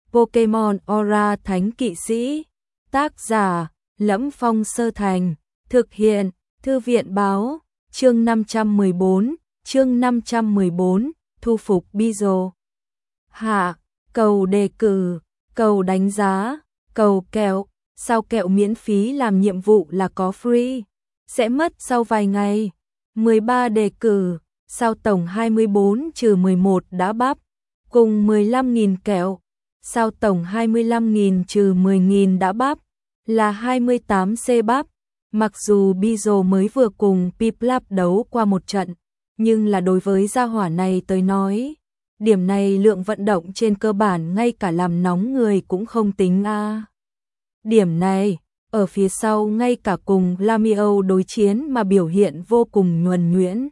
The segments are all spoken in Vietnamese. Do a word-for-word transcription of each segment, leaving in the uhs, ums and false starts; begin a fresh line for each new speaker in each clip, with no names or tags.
Pokemon Aura Thánh Kỵ Sĩ. Tác giả: Lẫm Phong Sơ Thành. Thực hiện: Thư viện báo. Chương năm trăm mười bốn, chương năm trăm mười bốn, thu phục Bizo. Hạ, cầu đề cử, cầu đánh giá, cầu kẹo, sao kẹo miễn phí làm nhiệm vụ là có free, sẽ mất sau vài ngày. mười ba đề cử, sao tổng hai mươi bốn trừ mười một đã bắp, cùng mười lăm nghìn kẹo, sao tổng hai mươi lăm nghìn trừ mười nghìn đã bắp, là hai mươi tám C bắp. Mặc dù Bizo mới vừa cùng Piplup đấu qua một trận, nhưng là đối với gia hỏa này tới nói, điểm này lượng vận động trên cơ bản ngay cả làm nóng người cũng không tính a. À. Điểm này, ở phía sau ngay cả cùng Lamiao đối chiến mà biểu hiện vô cùng nhuần nhuyễn.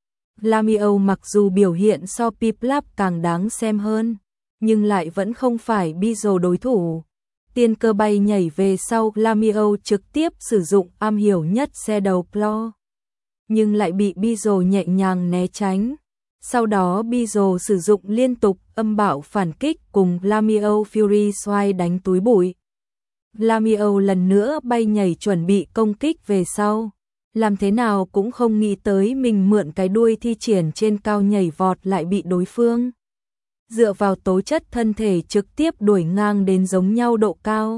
Lamiao mặc dù biểu hiện so Piplup càng đáng xem hơn, nhưng lại vẫn không phải Bizo đối thủ. Tiên cơ bay nhảy về sau, Lamiao trực tiếp sử dụng am hiểu nhất Shadow Claw, nhưng lại bị Bizo nhẹ nhàng né tránh. Sau đó Bizo sử dụng liên tục âm bạo phản kích cùng Lamiao Fury xoay đánh túi bụi. Lamiao lần nữa bay nhảy chuẩn bị công kích về sau, làm thế nào cũng không nghĩ tới mình mượn cái đuôi thi triển trên cao nhảy vọt lại bị đối phương dựa vào tố chất thân thể trực tiếp đuổi ngang đến giống nhau độ cao.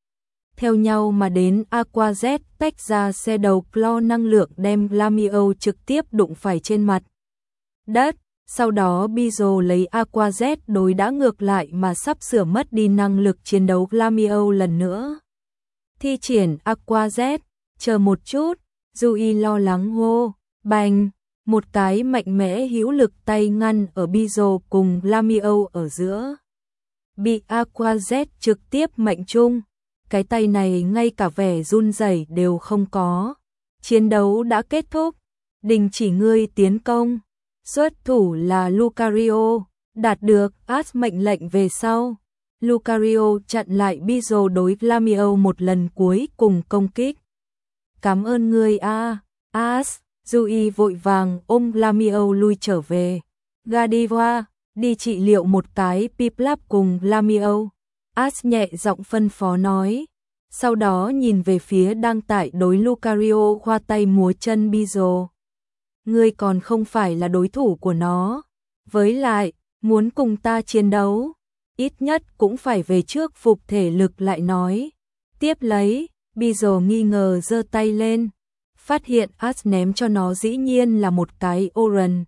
Theo nhau mà đến, Aqua Z tách ra Shadow Claw năng lượng đem Lamiao trực tiếp đụng phải trên mặt đất. Sau đó Bizo lấy Aqua Z đối đã ngược lại mà sắp sửa mất đi năng lực chiến đấu Lamiao lần nữa. Thi triển Aqua Z, chờ một chút, Yui lo lắng hô, bành. Một cái mạnh mẽ hữu lực tay ngăn ở Bizo cùng Lamiao ở giữa. Bị Aqua Z trực tiếp mệnh trung, cái tay này ngay cả vẻ run rẩy đều không có. Chiến đấu đã kết thúc, đình chỉ ngươi tiến công. Xuất thủ là Lucario, đạt được As mệnh lệnh về sau. Lucario chặn lại Bizo đối Lamiao một lần cuối cùng công kích. Cảm ơn ngươi a, As. Yui vội vàng ôm Lamiao lui trở về. Godiva, đi trị liệu một cái Piplup cùng Lamiao. As nhẹ giọng phân phó nói. Sau đó nhìn về phía đang tại đối Lucario khoa tay múa chân Bizo. Ngươi còn không phải là đối thủ của nó. Với lại, muốn cùng ta chiến đấu, ít nhất cũng phải về trước phục thể lực lại nói. Tiếp lấy, Bizo nghi ngờ giơ tay lên. Phát hiện As ném cho nó dĩ nhiên là một cái Oran.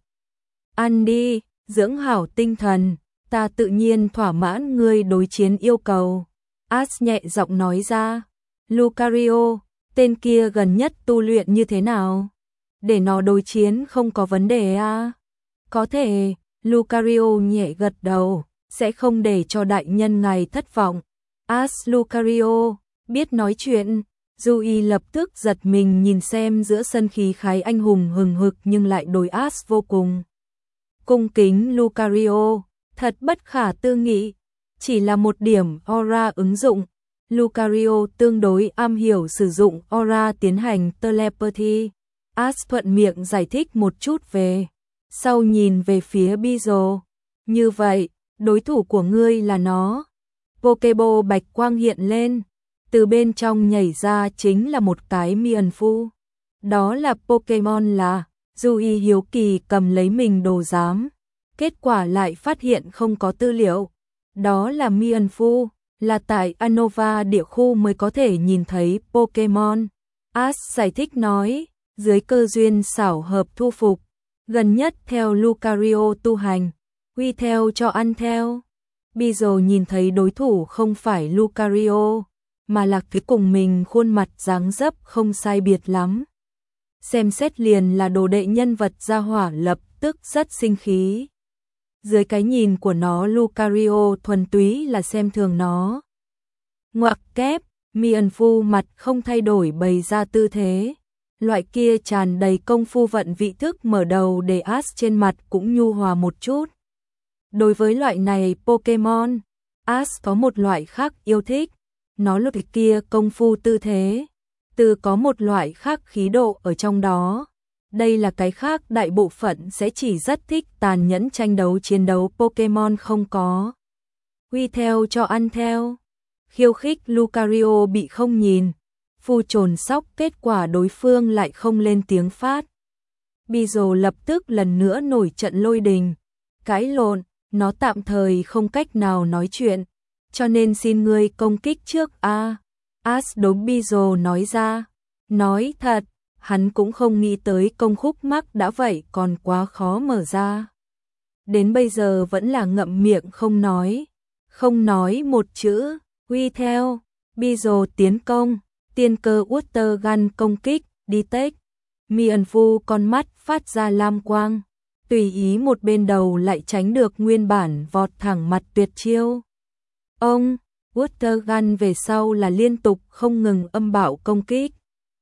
Ăn đi, dưỡng hảo tinh thần, ta tự nhiên thỏa mãn ngươi đối chiến yêu cầu. As nhẹ giọng nói ra. Lucario, tên kia gần nhất tu luyện như thế nào? Để nó đối chiến không có vấn đề à? Có thể, Lucario nhẹ gật đầu, sẽ không để cho đại nhân ngài thất vọng. As Lucario, biết nói chuyện. Yui lập tức giật mình nhìn xem giữa sân khí khái anh hùng hừng hực nhưng lại đối As vô cùng cung kính Lucario, thật bất khả tư nghị, chỉ là một điểm aura ứng dụng. Lucario tương đối am hiểu sử dụng aura tiến hành telepathy. As thuận miệng giải thích một chút về, sau nhìn về phía Bizo. Như vậy, đối thủ của ngươi là nó. Pokeball bạch quang hiện lên. Từ bên trong nhảy ra chính là một cái Mienfoo. Đó là Pokemon là, Yui hiếu kỳ cầm lấy mình đồ giám. Kết quả lại phát hiện không có tư liệu. Đó là Mienfoo, là tại Unova địa khu mới có thể nhìn thấy Pokemon. As giải thích nói, dưới cơ duyên xảo hợp thu phục. Gần nhất theo Lucario tu hành, quy theo cho ăn theo. Bizo nhìn thấy đối thủ không phải Lucario, mà là cái cùng mình khuôn mặt dáng dấp không sai biệt lắm. Xem xét liền là đồ đệ nhân vật gia hỏa lập tức rất sinh khí. Dưới cái nhìn của nó Lucario thuần túy là xem thường nó. Ngoặc kép, Mienfoo mặt không thay đổi bày ra tư thế. Loại kia tràn đầy công phu vận vị thức mở đầu để As trên mặt cũng nhu hòa một chút. Đối với loại này Pokemon, As có một loại khác yêu thích. Nó là cái kia công phu tư thế, từ có một loại khác khí độ ở trong đó. Đây là cái khác đại bộ phận sẽ chỉ rất thích tàn nhẫn tranh đấu chiến đấu Pokemon không có. Uy theo cho ăn theo. Khiêu khích Lucario bị không nhìn. Phu trồn sóc kết quả đối phương lại không lên tiếng phát. Bizo lập tức lần nữa nổi trận lôi đình. Cãi lộn, nó tạm thời không cách nào nói chuyện. Cho nên xin ngươi công kích trước a. As đốm Bizo nói ra. Nói thật, hắn cũng không nghĩ tới công khúc mắc đã vậy còn quá khó mở ra. Đến bây giờ vẫn là ngậm miệng không nói. Không nói một chữ. Uy theo. Bizo tiến công. Tiên cơ Water Gun công kích. Detect. Miền Phu con mắt phát ra lam quang. Tùy ý một bên đầu lại tránh được nguyên bản vọt thẳng mặt tuyệt chiêu. Ông. Water Gun về sau là liên tục không ngừng âm bạo công kích.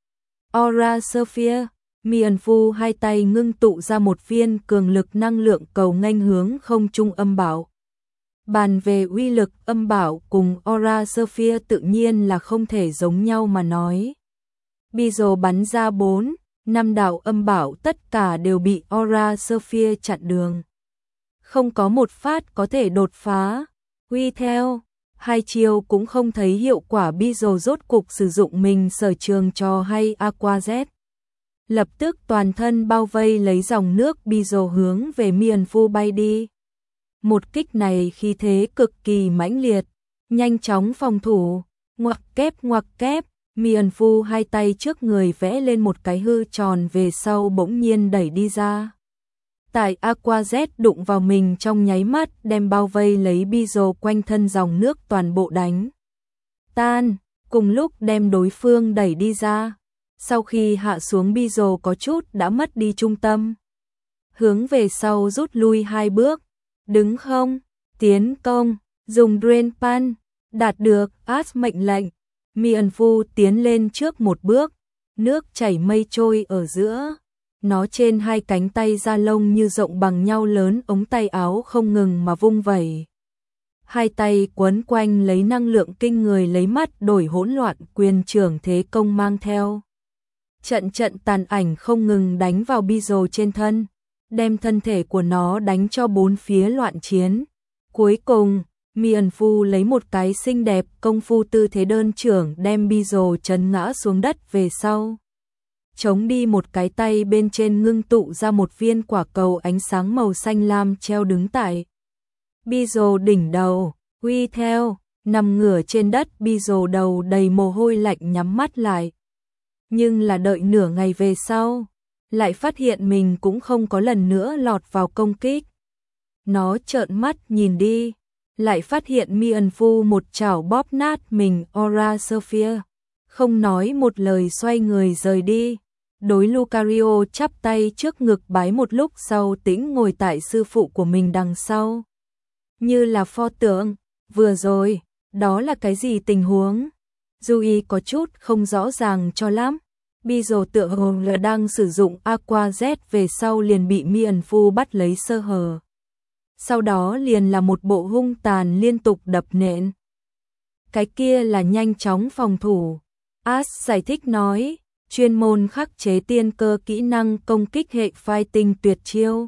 Aura Sphere. Miền Phu hai tay ngưng tụ ra một viên cường lực năng lượng cầu nghênh hướng không trung âm bảo. Bàn về uy lực âm bảo cùng Aura Sphere tự nhiên là không thể giống nhau mà nói. Bizo bắn ra bốn, năm đạo âm bảo tất cả đều bị Aura Sphere chặn đường. Không có một phát có thể đột phá. Uy theo, hai chiêu cũng không thấy hiệu quả. Bizo rốt cục sử dụng mình sở trường trò hay Aqua Z. Lập tức toàn thân bao vây lấy dòng nước. Bizo hướng về Miền Phu bay đi. Một kích này khí thế cực kỳ mãnh liệt, nhanh chóng phòng thủ, ngoặc kép ngoặc kép, Miền Phu hai tay trước người vẽ lên một cái hư tròn về sau bỗng nhiên đẩy đi ra. Tại Aqua Z đụng vào mình trong nháy mắt đem bao vây lấy Bizo quanh thân dòng nước toàn bộ đánh tan, cùng lúc đem đối phương đẩy đi ra. Sau khi hạ xuống Bizo có chút đã mất đi trung tâm. Hướng về sau rút lui hai bước. Đứng không, tiến công, dùng Drain Pan, đạt được As mệnh lệnh. Miền Phu tiến lên trước một bước, nước chảy mây trôi ở giữa. Nó trên hai cánh tay da lông như rộng bằng nhau lớn, ống tay áo không ngừng mà vung vẩy. Hai tay quấn quanh lấy năng lượng kinh người, lấy mắt đổi hỗn loạn quyền trưởng thế công mang theo. Trận trận tàn ảnh không ngừng đánh vào Bizo trên thân, đem thân thể của nó đánh cho bốn phía loạn chiến. Cuối cùng, Miền Phu lấy một cái xinh đẹp công phu tư thế đơn trưởng đem Bizo chấn ngã xuống đất về sau. Chống đi một cái tay bên trên ngưng tụ ra một viên quả cầu ánh sáng màu xanh lam treo đứng tại Bizo đỉnh đầu. Uy theo, nằm ngửa trên đất. Bizo đầu đầy mồ hôi lạnh nhắm mắt lại. Nhưng là đợi nửa ngày về sau, lại phát hiện mình cũng không có lần nữa lọt vào công kích. Nó trợn mắt nhìn đi, lại phát hiện Miền Phu một chảo bóp nát mình Aura Sphere, không nói một lời xoay người rời đi. Đối Lucario chắp tay trước ngực bái một lúc sau tĩnh ngồi tại sư phụ của mình đằng sau. Như là pho tượng, vừa rồi, đó là cái gì tình huống? Yui có chút không rõ ràng cho lắm. Bizo tựa hồ là đang sử dụng Aqua Z về sau liền bị Miền Phu bắt lấy sơ hở. Sau đó liền là một bộ hung tàn liên tục đập nện. Cái kia là nhanh chóng phòng thủ. As giải thích nói, chuyên môn khắc chế tiên cơ kỹ năng công kích hệ fighting tuyệt chiêu.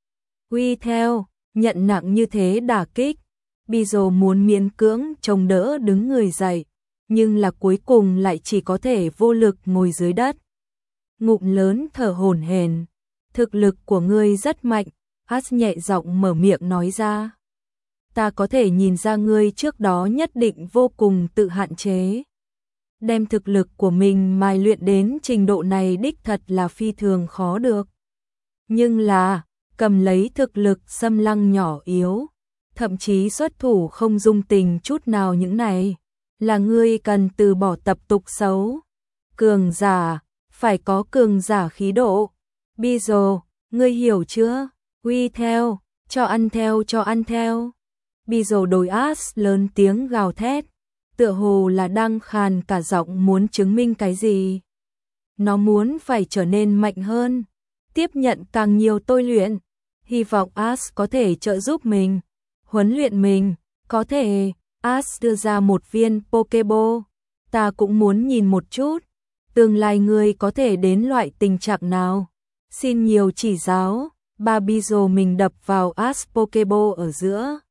Uy theo, nhận nặng như thế đả kích. Bizo muốn miễn cưỡng chống đỡ đứng người dậy, nhưng là cuối cùng lại chỉ có thể vô lực ngồi dưới đất. Ngụm lớn thở hổn hển. Thực lực của ngươi rất mạnh, As nhẹ giọng mở miệng nói ra. Ta có thể nhìn ra ngươi trước đó nhất định vô cùng tự hạn chế. Đem thực lực của mình mài luyện đến trình độ này đích thật là phi thường khó được. Nhưng là, cầm lấy thực lực xâm lăng nhỏ yếu, thậm chí xuất thủ không dung tình chút nào, những này là ngươi cần từ bỏ tập tục xấu. Cường giả, phải có cường giả khí độ. Bizo, ngươi hiểu chưa? Uy theo, cho ăn theo cho ăn theo. Bizo đối As lớn tiếng gào thét, tựa hồ là đang khàn cả giọng muốn chứng minh cái gì. Nó muốn phải trở nên mạnh hơn, tiếp nhận càng nhiều tôi luyện, hy vọng As có thể trợ giúp mình, huấn luyện mình, có thể. As đưa ra một viên Pokeball, ta cũng muốn nhìn một chút, tương lai ngươi có thể đến loại tình trạng nào, xin nhiều chỉ giáo. Ba Bizo mình đập vào As Pokeball ở giữa,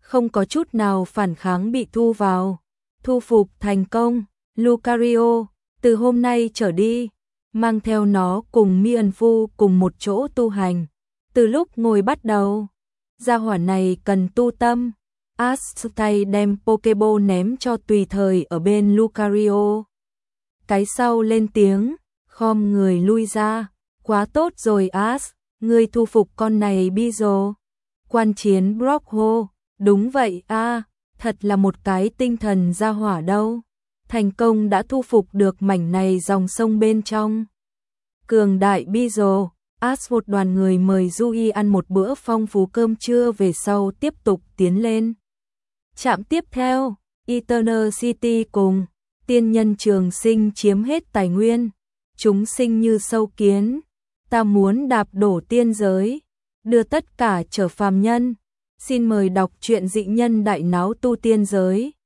không có chút nào phản kháng bị thu vào. Thu phục thành công, Lucario, từ hôm nay trở đi, mang theo nó cùng Mi Ẩn Phu cùng một chỗ tu hành. Từ lúc ngồi bắt đầu, gia hỏa này cần tu tâm. Ash tay đem Pokeball ném cho tùy thời ở bên Lucario. Cái sau lên tiếng, khom người lui ra. Quá tốt rồi Ash, ngươi thu phục con này Bizo. Quan chiến Brock hô, đúng vậy a, à, thật là một cái tinh thần gia hỏa đâu. Thành công đã thu phục được mảnh này dòng sông bên trong. Cường đại Bizo, Ash một đoàn người mời Yui ăn một bữa phong phú cơm trưa về sau tiếp tục tiến lên. Trạm tiếp theo, Eternal City cùng tiên nhân trường sinh chiếm hết tài nguyên. Chúng sinh như sâu kiến, ta muốn đạp đổ tiên giới, đưa tất cả trở phàm nhân. Xin mời đọc truyện Dị Nhân Đại Náo Tu Tiên Giới.